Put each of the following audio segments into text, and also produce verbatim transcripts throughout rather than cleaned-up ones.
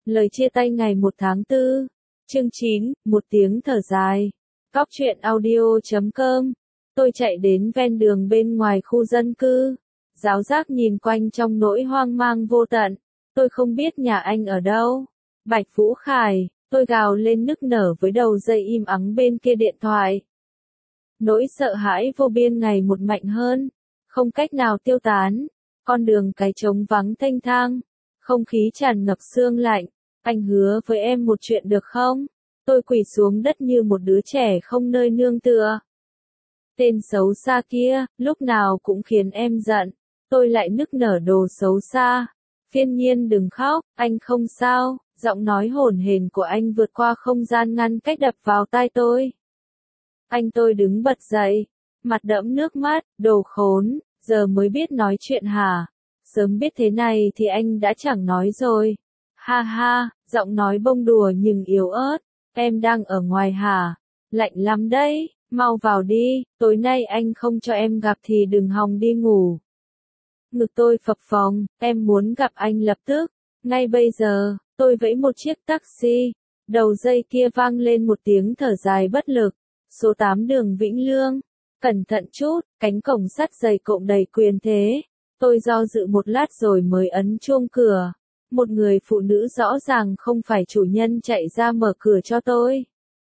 Lời chia tay ngày một tháng tư. Chương chín, một tiếng thở dài. Cóc truyện audio chấm com. Tôi chạy đến ven đường bên ngoài khu dân cư. Giáo giác nhìn quanh trong nỗi hoang mang vô tận. Tôi không biết nhà anh ở đâu. Bạch Vũ Khải, tôi gào lên nức nở với đầu dây im ắng bên kia điện thoại. Nỗi sợ hãi vô biên ngày một mạnh hơn. Không cách nào tiêu tán. Con đường cái trống vắng thênh thang. Không khí tràn ngập sương lạnh. Anh hứa với em một chuyện được không? Tôi quỳ xuống đất như một đứa trẻ không nơi nương tựa. Tên xấu xa kia, lúc nào cũng khiến em giận. Tôi lại nức nở đồ xấu xa. Phiên Nhiên đừng khóc, anh không sao. Giọng nói hổn hển của anh vượt qua không gian ngăn cách đập vào tai tôi. Anh tôi đứng bật dậy. Mặt đẫm nước mắt, đồ khốn, giờ mới biết nói chuyện hả? Sớm biết thế này thì anh đã chẳng nói rồi. Ha ha, giọng nói bông đùa nhưng yếu ớt. Em đang ở ngoài hả? Lạnh lắm đấy, mau vào đi, tối nay anh không cho em gặp thì đừng hòng đi ngủ. Ngực tôi phập phồng, em muốn gặp anh lập tức, ngay bây giờ. Tôi vẫy một chiếc taxi. Đầu dây kia vang lên một tiếng thở dài bất lực. Số tám đường Vĩnh Lương. Cẩn thận chút, cánh cổng sắt dày cộm đầy quyền thế. Tôi do dự một lát rồi mới ấn chuông cửa. Một người phụ nữ rõ ràng không phải chủ nhân chạy ra mở cửa cho tôi.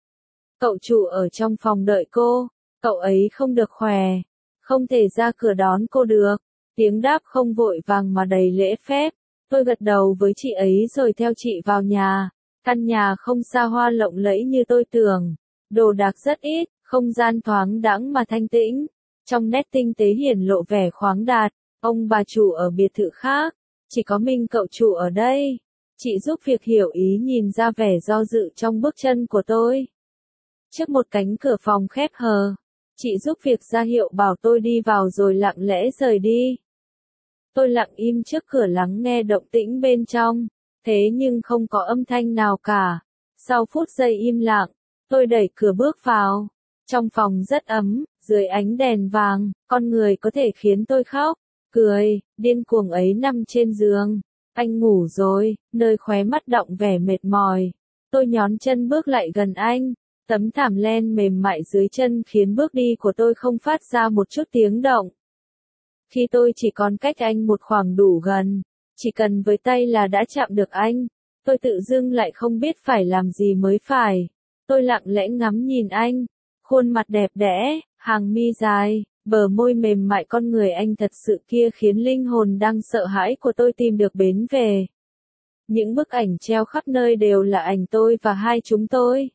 Cậu chủ ở trong phòng đợi cô. Cậu ấy không được khỏe. Không thể ra cửa đón cô được. Tiếng đáp không vội vàng mà đầy lễ phép. Tôi gật đầu với chị ấy rồi theo chị vào nhà. Căn nhà không xa hoa lộng lẫy như tôi tưởng. Đồ đạc rất ít, không gian thoáng đãng mà thanh tĩnh. Trong nét tinh tế hiển lộ vẻ khoáng đạt. Ông bà chủ ở biệt thự khác. Chỉ có mình cậu chủ ở đây. Chị giúp việc hiểu ý nhìn ra vẻ do dự trong bước chân của tôi. Trước một cánh cửa phòng khép hờ. Chị giúp việc ra hiệu bảo tôi đi vào rồi lặng lẽ rời đi. Tôi lặng im trước cửa lắng nghe động tĩnh bên trong, thế nhưng không có âm thanh nào cả. Sau phút giây im lặng, tôi đẩy cửa bước vào. Trong phòng rất ấm, dưới ánh đèn vàng, con người có thể khiến tôi khóc, cười, điên cuồng ấy nằm trên giường. Anh ngủ rồi, nơi khóe mắt đọng vẻ mệt mỏi. Tôi nhón chân bước lại gần anh. Tấm thảm len mềm mại dưới chân khiến bước đi của tôi không phát ra một chút tiếng động. Khi tôi chỉ còn cách anh một khoảng đủ gần, chỉ cần với tay là đã chạm được anh, tôi tự dưng lại không biết phải làm gì mới phải. Tôi lặng lẽ ngắm nhìn anh, khuôn mặt đẹp đẽ, hàng mi dài, bờ môi mềm mại con người anh thật sự kia khiến linh hồn đang sợ hãi của tôi tìm được bến về. Những bức ảnh treo khắp nơi đều là ảnh tôi và hai chúng tôi.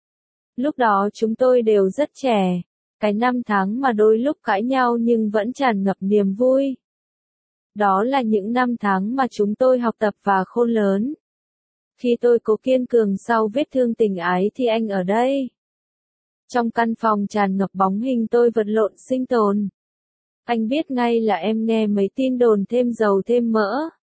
Lúc đó chúng tôi đều rất trẻ. Cái năm tháng mà đôi lúc cãi nhau nhưng vẫn tràn ngập niềm vui. Đó là những năm tháng mà chúng tôi học tập và khôn lớn. Khi tôi cố kiên cường sau vết thương tình ái thì anh ở đây. Trong căn phòng tràn ngập bóng hình tôi vật lộn sinh tồn. Anh biết ngay là em nghe mấy tin đồn thêm dầu thêm mỡ.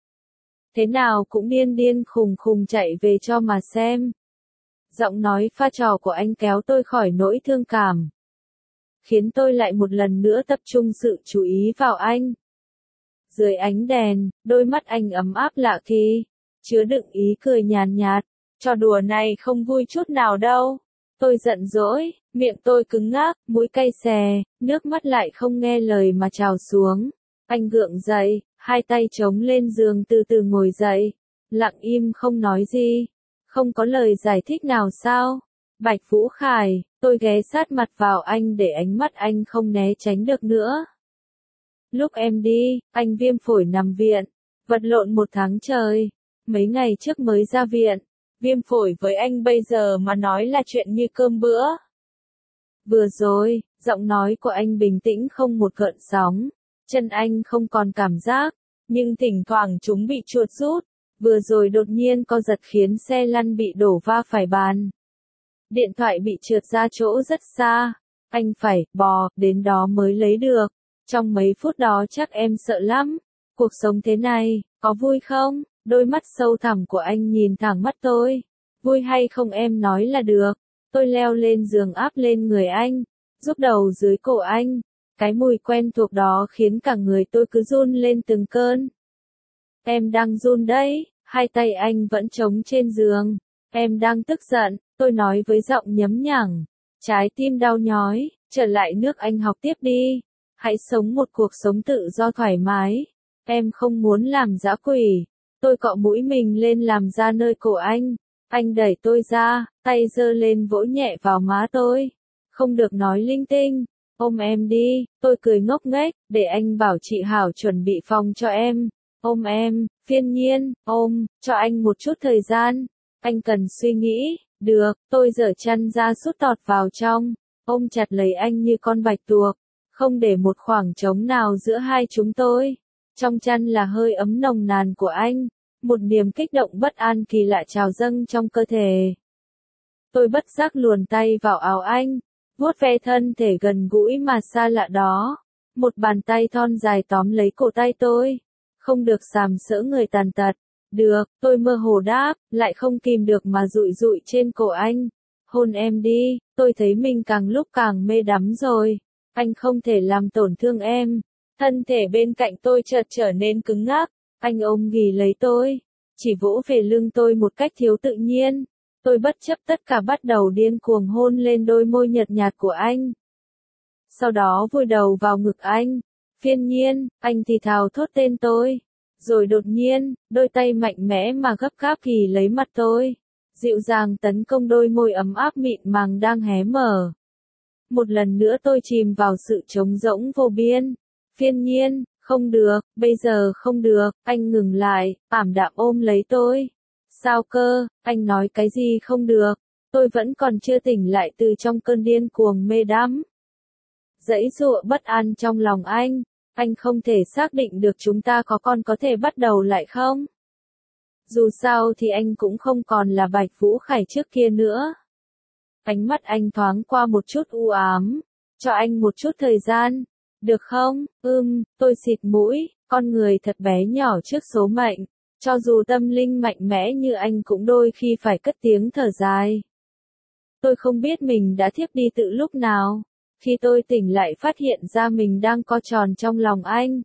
Thế nào cũng điên điên khùng khùng chạy về cho mà xem. Giọng nói pha trò của anh kéo tôi khỏi nỗi thương cảm. Khiến tôi lại một lần nữa tập trung sự chú ý vào anh. Dưới ánh đèn, đôi mắt anh ấm áp lạ kỳ, chứa đựng ý cười nhàn nhạt. Trò đùa này không vui chút nào đâu. Tôi giận dỗi, miệng tôi cứng ngắc, mũi cay xè, nước mắt lại không nghe lời mà trào xuống. Anh gượng dậy, hai tay chống lên giường từ từ ngồi dậy, lặng im không nói gì. Không có lời giải thích nào sao? Bạch Vũ Khải, tôi ghé sát mặt vào anh để ánh mắt anh không né tránh được nữa. Lúc em đi, anh viêm phổi nằm viện, vật lộn một tháng trời, mấy ngày trước mới ra viện. Viêm phổi với anh bây giờ mà nói là chuyện như cơm bữa. Vừa rồi, giọng nói của anh bình tĩnh không một gợn sóng, chân anh không còn cảm giác, nhưng thỉnh thoảng chúng bị chuột rút. Vừa rồi đột nhiên co giật khiến xe lăn bị đổ va phải bàn. Điện thoại bị trượt ra chỗ rất xa. Anh phải bò đến đó mới lấy được. Trong mấy phút đó chắc em sợ lắm. Cuộc sống thế này, có vui không? Đôi mắt sâu thẳm của anh nhìn thẳng mắt tôi. Vui hay không em nói là được. Tôi leo lên giường áp lên người anh, giúp đầu dưới cổ anh. Cái mùi quen thuộc đó khiến cả người tôi cứ run lên từng cơn. Em đang run đấy. Hai tay anh vẫn trống trên giường. Em đang tức giận, tôi nói với giọng nhấm nhẳng. Trái tim đau nhói, trở lại nước Anh học tiếp đi. Hãy sống một cuộc sống tự do thoải mái. Em không muốn làm dã quỷ. Tôi cọ mũi mình lên làm ra nơi cổ anh. Anh đẩy tôi ra, tay giơ lên vỗ nhẹ vào má tôi. Không được nói linh tinh. Ôm em đi, tôi cười ngốc nghếch, để anh bảo chị Hảo chuẩn bị phòng cho em. Ôm em, Phiên Nhiên, ôm, cho anh một chút thời gian. Anh cần suy nghĩ, được, tôi giở chăn ra sút tọt vào trong. Ôm chặt lấy anh như con bạch tuộc, không để một khoảng trống nào giữa hai chúng tôi. Trong chăn là hơi ấm nồng nàn của anh, một niềm kích động bất an kỳ lạ trào dâng trong cơ thể. Tôi bất giác luồn tay vào áo anh, vuốt ve thân thể gần gũi mà xa lạ đó. Một bàn tay thon dài tóm lấy cổ tay tôi. Không được sàm sỡ người tàn tật. Được, tôi mơ hồ đáp, lại không kìm được mà dụi dụi trên cổ anh. Hôn em đi, tôi thấy mình càng lúc càng mê đắm rồi. Anh không thể làm tổn thương em. Thân thể bên cạnh tôi chợt trở nên cứng ngắc. Anh ôm ghì lấy tôi, chỉ vỗ về lưng tôi một cách thiếu tự nhiên. Tôi bất chấp tất cả bắt đầu điên cuồng hôn lên đôi môi nhợt nhạt của anh. Sau đó vùi đầu vào ngực anh. Phiên Nhiên, anh thì thào thốt tên tôi. Rồi đột nhiên, đôi tay mạnh mẽ mà gấp gáp ghì lấy mặt tôi. Dịu dàng tấn công đôi môi ấm áp mịn màng đang hé mở. Một lần nữa tôi chìm vào sự trống rỗng vô biên. Phiên Nhiên, không được, bây giờ không được, anh ngừng lại, ảm đạm ôm lấy tôi. Sao cơ, anh nói cái gì không được, tôi vẫn còn chưa tỉnh lại từ trong cơn điên cuồng mê đắm. Dãy dụa bất an trong lòng anh, anh không thể xác định được chúng ta có còn có thể bắt đầu lại không? Dù sao thì anh cũng không còn là Bạch Vũ Khải trước kia nữa. Ánh mắt anh thoáng qua một chút u ám, cho anh một chút thời gian. Được không? Ưm, tôi xịt mũi, con người thật bé nhỏ trước số mệnh. Cho dù tâm linh mạnh mẽ như anh cũng đôi khi phải cất tiếng thở dài. Tôi không biết mình đã thiếp đi từ lúc nào. Khi tôi tỉnh lại phát hiện ra mình đang co tròn trong lòng anh.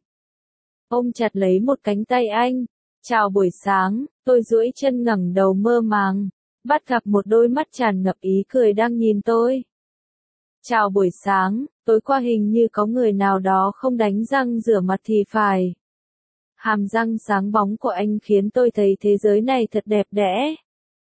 Ôm chặt lấy một cánh tay anh. Chào buổi sáng, tôi duỗi chân ngẩng đầu mơ màng. Bắt gặp một đôi mắt tràn ngập ý cười đang nhìn tôi. Chào buổi sáng, tối qua hình như có người nào đó không đánh răng rửa mặt thì phải. Hàm răng sáng bóng của anh khiến tôi thấy thế giới này thật đẹp đẽ.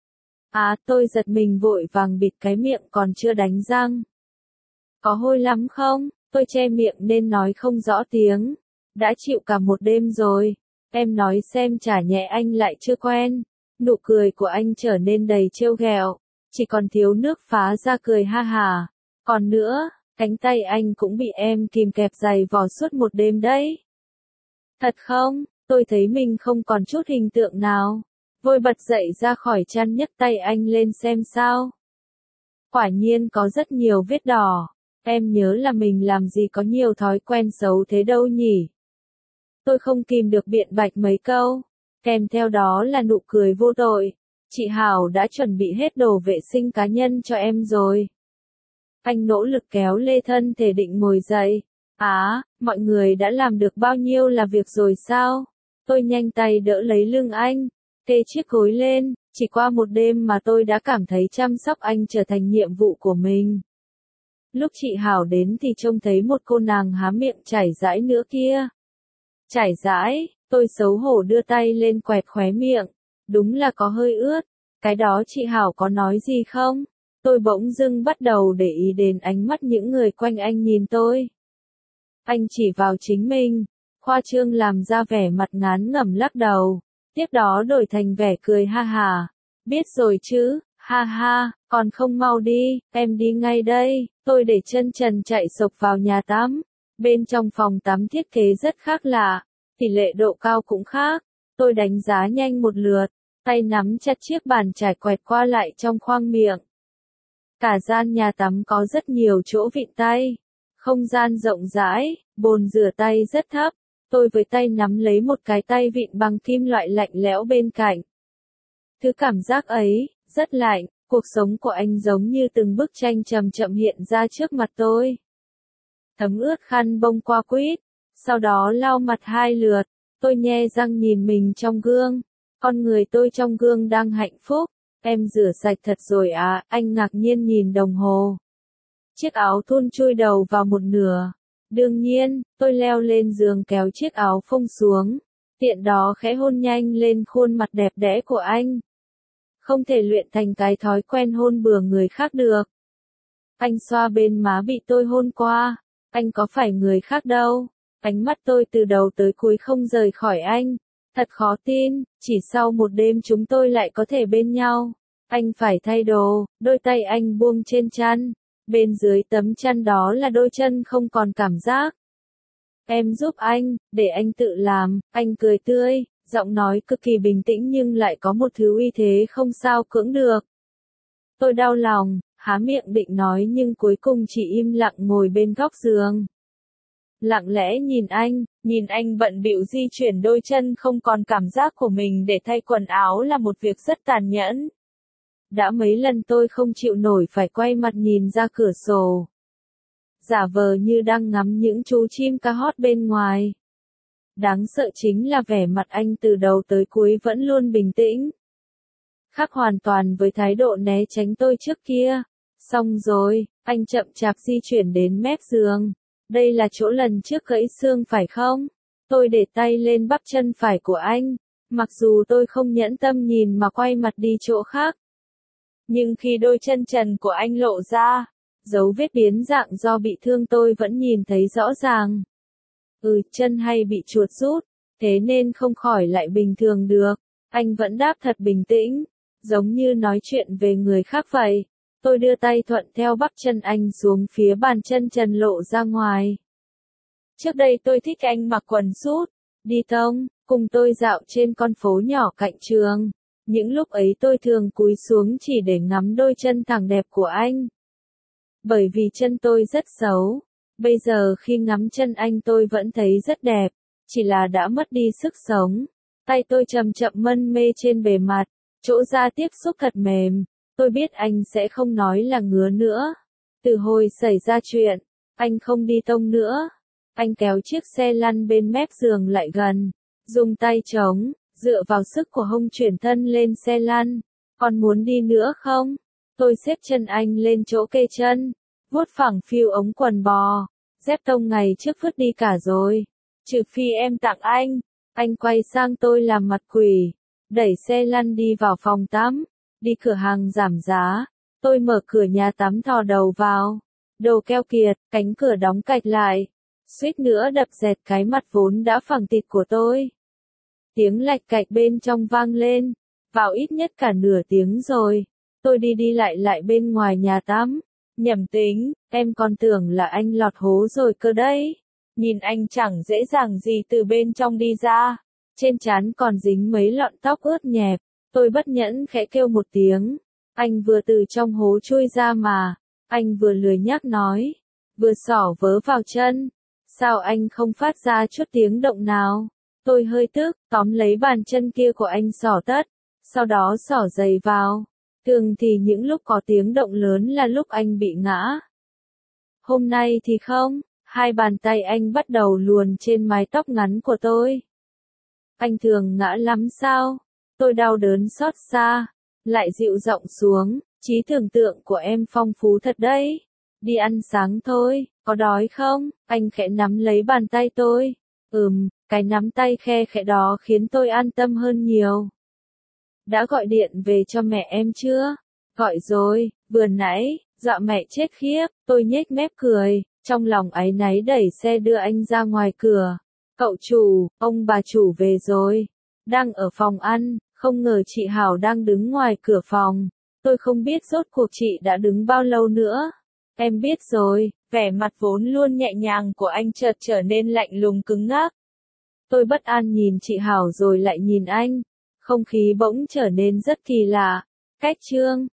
À, tôi giật mình vội vàng bịt cái miệng còn chưa đánh răng. Có hôi lắm không? Tôi che miệng nên nói không rõ tiếng. Đã chịu cả một đêm rồi. Em nói xem chả nhẹ anh lại chưa quen. Nụ cười của anh trở nên đầy trêu ghẹo. Chỉ còn thiếu nước phá ra cười ha hả. Còn nữa, cánh tay anh cũng bị em kìm kẹp dày vò suốt một đêm đấy. Thật không? Tôi thấy mình không còn chút hình tượng nào. Vội bật dậy ra khỏi chăn nhấc tay anh lên xem sao. Quả nhiên có rất nhiều vết đỏ. Em nhớ là mình làm gì có nhiều thói quen xấu thế đâu nhỉ. Tôi không kìm được biện bạch mấy câu. Kèm theo đó là nụ cười vô tội. Chị Hảo đã chuẩn bị hết đồ vệ sinh cá nhân cho em rồi. Anh nỗ lực kéo lê thân thể định ngồi dậy. Á, mọi người đã làm được bao nhiêu là việc rồi sao? Tôi nhanh tay đỡ lấy lưng anh, kê chiếc gối lên, chỉ qua một đêm mà tôi đã cảm thấy chăm sóc anh trở thành nhiệm vụ của mình. Lúc chị Hảo đến thì trông thấy một cô nàng há miệng chảy dãi nữa kia. Chảy dãi, tôi xấu hổ đưa tay lên quẹt khóe miệng, đúng là có hơi ướt. Cái đó chị Hảo có nói gì không? Tôi bỗng dưng bắt đầu để ý đến ánh mắt những người quanh anh nhìn tôi. Anh chỉ vào chính mình, khoa trương làm ra vẻ mặt ngán ngẩm lắc đầu, tiếp đó đổi thành vẻ cười ha hà. Biết rồi chứ, ha ha, còn không mau đi, em đi ngay đây. Tôi để chân trần chạy sộc vào nhà tắm. Bên trong phòng tắm thiết kế rất khác lạ, tỷ lệ độ cao cũng khác. Tôi đánh giá nhanh một lượt, tay nắm chặt chiếc bàn chải quẹt qua lại trong khoang miệng. Cả gian nhà tắm có rất nhiều chỗ vịn tay. Không gian rộng rãi, bồn rửa tay rất thấp. Tôi với tay nắm lấy một cái tay vịn bằng kim loại lạnh lẽo bên cạnh. Thứ cảm giác ấy, rất lạnh, cuộc sống của anh giống như từng bức tranh chậm chậm hiện ra trước mặt tôi. Thấm ướt khăn bông qua quýt, sau đó lau mặt hai lượt, tôi nhe răng nhìn mình trong gương. Con người tôi trong gương đang hạnh phúc. Em rửa sạch thật rồi à, anh ngạc nhiên nhìn đồng hồ. Chiếc áo thun chui đầu vào một nửa. Đương nhiên, tôi leo lên giường kéo chiếc áo phông xuống. Tiện đó khẽ hôn nhanh lên khuôn mặt đẹp đẽ của anh. Không thể luyện thành cái thói quen hôn bừa người khác được. Anh xoa bên má bị tôi hôn qua. Anh có phải người khác đâu. Ánh mắt tôi từ đầu tới cuối không rời khỏi anh. Thật khó tin, chỉ sau một đêm chúng tôi lại có thể bên nhau. Anh phải thay đồ, đôi tay anh buông trên chăn. Bên dưới tấm chăn đó là đôi chân không còn cảm giác. Em giúp anh, để anh tự làm, anh cười tươi, giọng nói cực kỳ bình tĩnh nhưng lại có một thứ uy thế không sao cưỡng được. Tôi đau lòng, há miệng định nói nhưng cuối cùng chỉ im lặng ngồi bên góc giường. Lặng lẽ nhìn anh, nhìn anh bận bịu di chuyển đôi chân không còn cảm giác của mình để thay quần áo là một việc rất tàn nhẫn. Đã mấy lần tôi không chịu nổi phải quay mặt nhìn ra cửa sổ. Giả vờ như đang ngắm những chú chim ca hót bên ngoài. Đáng sợ chính là vẻ mặt anh từ đầu tới cuối vẫn luôn bình tĩnh. Khác hoàn toàn với thái độ né tránh tôi trước kia. Xong rồi, anh chậm chạp di chuyển đến mép giường. Đây là chỗ lần trước gãy xương phải không? Tôi để tay lên bắp chân phải của anh. Mặc dù tôi không nhẫn tâm nhìn mà quay mặt đi chỗ khác. Nhưng khi đôi chân trần của anh lộ ra, dấu vết biến dạng do bị thương tôi vẫn nhìn thấy rõ ràng. Ừ, chân hay bị chuột rút, thế nên không khỏi lại bình thường được. Anh vẫn đáp thật bình tĩnh, giống như nói chuyện về người khác vậy. Tôi đưa tay thuận theo bắp chân anh xuống phía bàn chân trần lộ ra ngoài. Trước đây tôi thích anh mặc quần sút, đi tông, cùng tôi dạo trên con phố nhỏ cạnh trường. Những lúc ấy tôi thường cúi xuống chỉ để ngắm đôi chân thẳng đẹp của anh. Bởi vì chân tôi rất xấu. Bây giờ khi ngắm chân anh tôi vẫn thấy rất đẹp. Chỉ là đã mất đi sức sống. Tay tôi chậm chậm mân mê trên bề mặt. Chỗ da tiếp xúc thật mềm. Tôi biết anh sẽ không nói là ngứa nữa. Từ hồi xảy ra chuyện, anh không đi tông nữa. Anh kéo chiếc xe lăn bên mép giường lại gần. Dùng tay chống, dựa vào sức của hông chuyển thân lên xe lăn. Còn muốn đi nữa không? Tôi xếp chân anh lên chỗ kê chân. Vuốt phẳng phiu ống quần bò. Dép tông ngày trước vứt đi cả rồi. Trừ phi em tặng anh. Anh quay sang tôi làm mặt quỷ. Đẩy xe lăn đi vào phòng tắm. Đi cửa hàng giảm giá. Tôi mở cửa nhà tắm thò đầu vào. Đồ keo kiệt, cánh cửa đóng cạch lại. Suýt nữa đập dẹt cái mặt vốn đã phẳng thịt của tôi. Tiếng lạch cạch bên trong vang lên. Vào ít nhất cả nửa tiếng rồi. Tôi đi đi lại lại bên ngoài nhà tắm. Nhầm tính, em còn tưởng là anh lọt hố rồi cơ đấy. Nhìn anh chẳng dễ dàng gì từ bên trong đi ra. Trên trán còn dính mấy lọn tóc ướt nhẹp. Tôi bất nhẫn khẽ kêu một tiếng. Anh vừa từ trong hố chui ra mà. Anh vừa lười nhác nói. Vừa xỏ vớ vào chân. Sao anh không phát ra chút tiếng động nào? Tôi hơi tức, tóm lấy bàn chân kia của anh xỏ tất. Sau đó xỏ giày vào. Thường thì những lúc có tiếng động lớn là lúc anh bị ngã. Hôm nay thì không, hai bàn tay anh bắt đầu luồn trên mái tóc ngắn của tôi. Anh thường ngã lắm sao? Tôi đau đớn xót xa, lại dịu giọng xuống, trí tưởng tượng của em phong phú thật đấy. Đi ăn sáng thôi, có đói không? Anh khẽ nắm lấy bàn tay tôi. Ừm, cái nắm tay khe khẽ đó khiến tôi an tâm hơn nhiều. Đã gọi điện về cho mẹ em chưa? Gọi rồi, vừa nãy, dọa mẹ chết khiếp, tôi nhếch mép cười, trong lòng áy náy đẩy xe đưa anh ra ngoài cửa. Cậu chủ, ông bà chủ về rồi. Đang ở phòng ăn, không ngờ chị Hảo đang đứng ngoài cửa phòng. Tôi không biết rốt cuộc chị đã đứng bao lâu nữa. Em biết rồi, vẻ mặt vốn luôn nhẹ nhàng của anh chợt trở nên lạnh lùng cứng ngắc. Tôi bất an nhìn chị Hảo rồi lại nhìn anh. Không khí bỗng trở nên rất kỳ lạ. Cách trương,